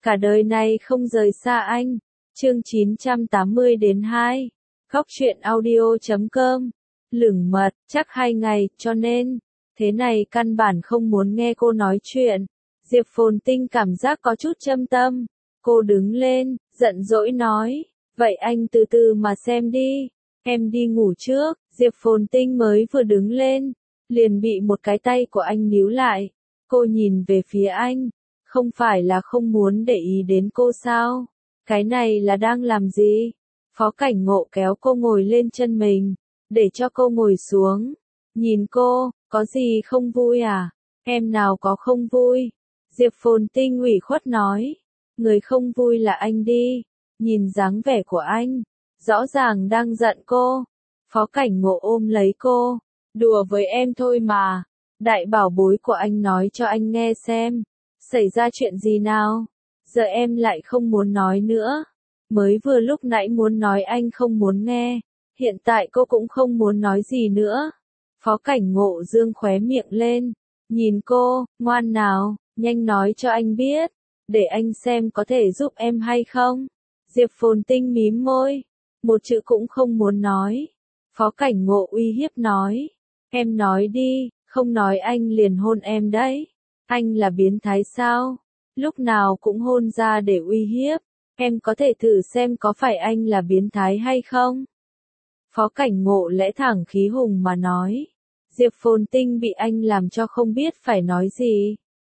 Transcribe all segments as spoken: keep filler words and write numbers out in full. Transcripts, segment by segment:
cả đời này không rời xa anh. Chương chín trăm tám mươi đến hai. Góc truyện audio chấm com. Lửng mật, chắc hai ngày, cho nên, thế này căn bản không muốn nghe cô nói chuyện. Diệp Phồn Tinh cảm giác có chút châm tâm. Cô đứng lên, giận dỗi nói, vậy anh từ từ mà xem đi, em đi ngủ trước. Diệp Phồn Tinh mới vừa đứng lên, liền bị một cái tay của anh níu lại. Cô nhìn về phía anh, không phải là không muốn để ý đến cô sao? Cái này là đang làm gì? Phó Cảnh Ngộ kéo cô ngồi lên chân mình, để cho cô ngồi xuống. Nhìn cô, có gì không vui à? Em nào có không vui? Diệp Phồn Tinh ủy khuất nói. Người không vui là anh đi. Nhìn dáng vẻ của anh, rõ ràng đang giận cô. Phó Cảnh Ngộ ôm lấy cô. Đùa với em thôi mà. Đại bảo bối của anh nói cho anh nghe xem. Xảy ra chuyện gì nào? Giờ em lại không muốn nói nữa. Mới vừa lúc nãy muốn nói anh không muốn nghe. Hiện tại cô cũng không muốn nói gì nữa. Phó Cảnh Ngộ dương khóe miệng lên. Nhìn cô, ngoan nào, nhanh nói cho anh biết. Để anh xem có thể giúp em hay không. Diệp Phồn Tinh mím môi. Một chữ cũng không muốn nói. Phó Cảnh Ngộ uy hiếp nói. Em nói đi, không nói anh liền hôn em đấy. Anh là biến thái sao? Lúc nào cũng hôn ra để uy hiếp. Em có thể thử xem có phải anh là biến thái hay không? Phó Cảnh Ngộ lẽ thẳng khí hùng mà nói. Diệp Phồn Tinh bị anh làm cho không biết phải nói gì.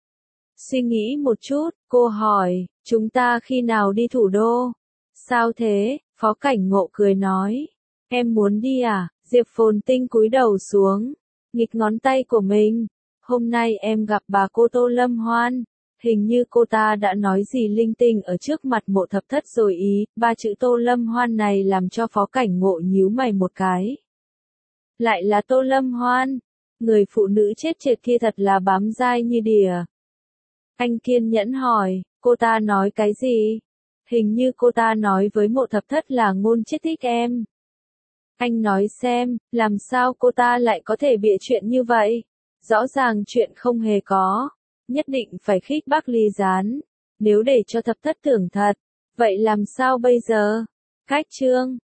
Suy nghĩ một chút, cô hỏi, chúng ta khi nào đi thủ đô? Sao thế? Phó Cảnh Ngộ cười nói. Em muốn đi à? Diệp Phồn Tinh cúi đầu xuống, nghịch ngón tay của mình. Hôm nay em gặp bà cô Tô Lâm Hoan. Hình như cô ta đã nói gì linh tinh ở trước mặt Mộ Thập Thất rồi ý. Ba chữ Tô Lâm Hoan này làm cho Phó Cảnh Ngộ nhíu mày một cái. Lại là Tô Lâm Hoan. Người phụ nữ chết tiệt kia thật là bám dai như đìa. Anh kiên nhẫn hỏi, cô ta nói cái gì? Hình như cô ta nói với Mộ Thập Thất là ngôn chết thích em. Anh nói xem, làm sao cô ta lại có thể bịa chuyện như vậy? Rõ ràng chuyện không hề có. Nhất định phải khích bác ly gián. Nếu để cho Thập Thất tưởng thật, vậy làm sao bây giờ? Cách chương